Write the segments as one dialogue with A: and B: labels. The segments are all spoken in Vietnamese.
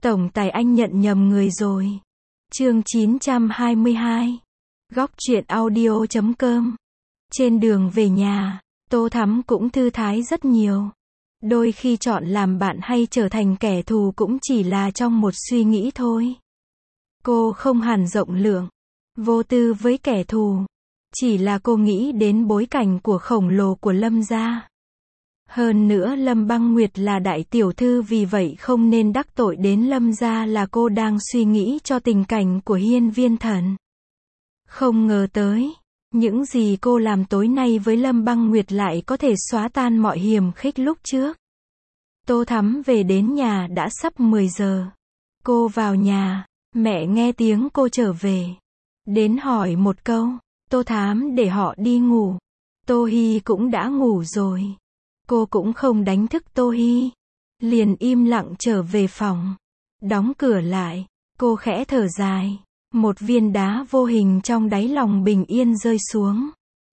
A: Tổng tài anh nhận nhầm người rồi. Chương 922. Góc truyện audio.com. Trên đường về nhà, Tô Thắm cũng thư thái rất nhiều. Đôi khi chọn làm bạn hay trở thành kẻ thù cũng chỉ là trong một suy nghĩ thôi. Cô không hẳn rộng lượng, vô tư với kẻ thù. Chỉ là cô nghĩ đến bối cảnh của khổng lồ của Lâm gia. Hơn nữa Lâm Băng Nguyệt là đại tiểu thư, vì vậy không nên đắc tội đến Lâm gia, là cô đang suy nghĩ cho tình cảnh của Hiên Viên Thần. Không ngờ tới, những gì cô làm tối nay với Lâm Băng Nguyệt lại có thể xóa tan mọi hiềm khích lúc trước. Tô Thắm về đến nhà đã sắp 10 giờ. Cô vào nhà, mẹ nghe tiếng cô trở về. Đến hỏi một câu, Tô Thắm để họ đi ngủ. Tô Hi cũng đã ngủ rồi. Cô cũng không đánh thức Tô Hi. Liền im lặng trở về phòng. Đóng cửa lại, cô khẽ thở dài. Một viên đá vô hình trong đáy lòng bình yên rơi xuống.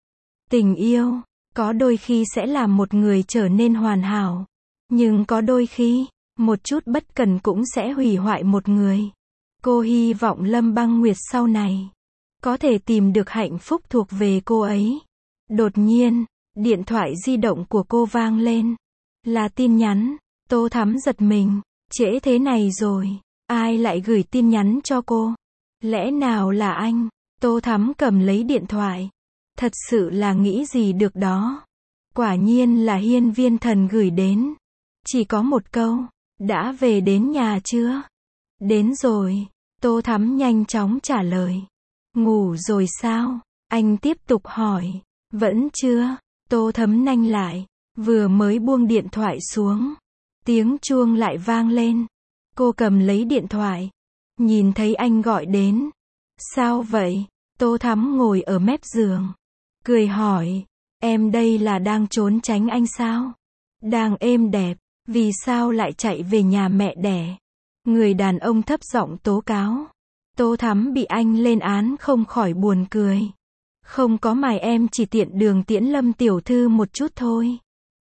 A: Tình yêu, có đôi khi sẽ làm một người trở nên hoàn hảo. Nhưng có đôi khi, một chút bất cẩn cũng sẽ hủy hoại một người. Cô hy vọng Lâm Băng Nguyệt sau này có thể tìm được hạnh phúc thuộc về cô ấy. Đột nhiên, điện thoại di động của cô vang lên. Là tin nhắn. Tô Thắm giật mình. Trễ thế này rồi, ai lại gửi tin nhắn cho cô? Lẽ nào là anh? Tô Thắm cầm lấy điện thoại. Thật sự là nghĩ gì được đó. Quả nhiên là Hiên Viên Thần gửi đến. Chỉ có một câu, đã về đến nhà chưa? Đến rồi. Tô Thắm nhanh chóng trả lời. Ngủ rồi sao? Anh tiếp tục hỏi. Vẫn chưa. Tô Thắm nanh lại. Vừa mới buông điện thoại xuống, tiếng chuông lại vang lên. Cô cầm lấy điện thoại. Nhìn thấy anh gọi đến. Sao vậy? Tô Thắm ngồi ở mép giường, cười hỏi. Em đây là đang trốn tránh anh sao? Đang êm đẹp, vì sao lại chạy về nhà mẹ đẻ? Người đàn ông thấp giọng tố cáo. Tô Thắm bị anh lên án không khỏi buồn cười. Không có mày, em chỉ tiện đường tiễn Lâm tiểu thư một chút thôi.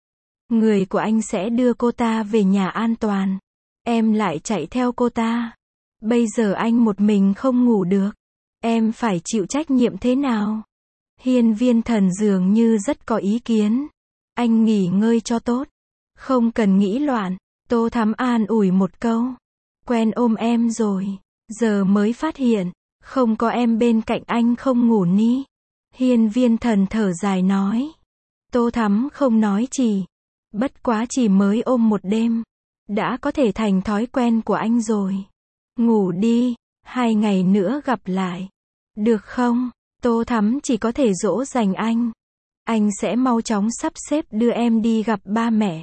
A: Người của anh sẽ đưa cô ta về nhà an toàn. Em lại chạy theo cô ta. Bây giờ anh một mình không ngủ được. Em phải chịu trách nhiệm thế nào? Hiên Viên Thần dường như rất có ý kiến. Anh nghỉ ngơi cho tốt. Không cần nghĩ loạn. Tô Thắm an ủi một câu. Quen ôm em rồi. Giờ mới phát hiện. Không có em bên cạnh anh không ngủ ni. Hiên Viên Thần thở dài nói. Tô Thắm không nói gì. Bất quá chỉ mới ôm một đêm, đã có thể thành thói quen của anh rồi. Ngủ đi, 2 ngày nữa gặp lại. Được không? Tô Thắm chỉ có thể dỗ dành anh. Anh sẽ mau chóng sắp xếp đưa em đi gặp ba mẹ.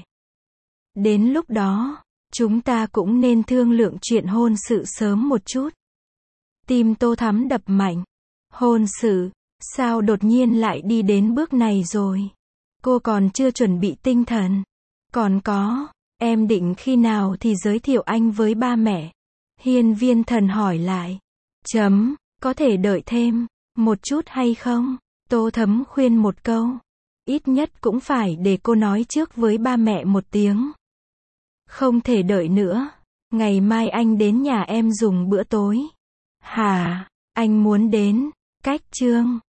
A: Đến lúc đó, chúng ta cũng nên thương lượng chuyện hôn sự sớm một chút. Tim Tô Thắm đập mạnh. Hôn sự? Sao đột nhiên lại đi đến bước này rồi? Cô còn chưa chuẩn bị tinh thần. Còn có, em định khi nào thì giới thiệu anh với ba mẹ? Hiên Viên Thần hỏi lại. Có thể đợi thêm một chút hay không? Tô Thắm khuyên một câu. Ít nhất cũng phải để cô nói trước với ba mẹ một tiếng. Không thể đợi nữa. Ngày mai anh đến nhà em dùng bữa tối. Hả? Anh muốn đến? Cách Trương.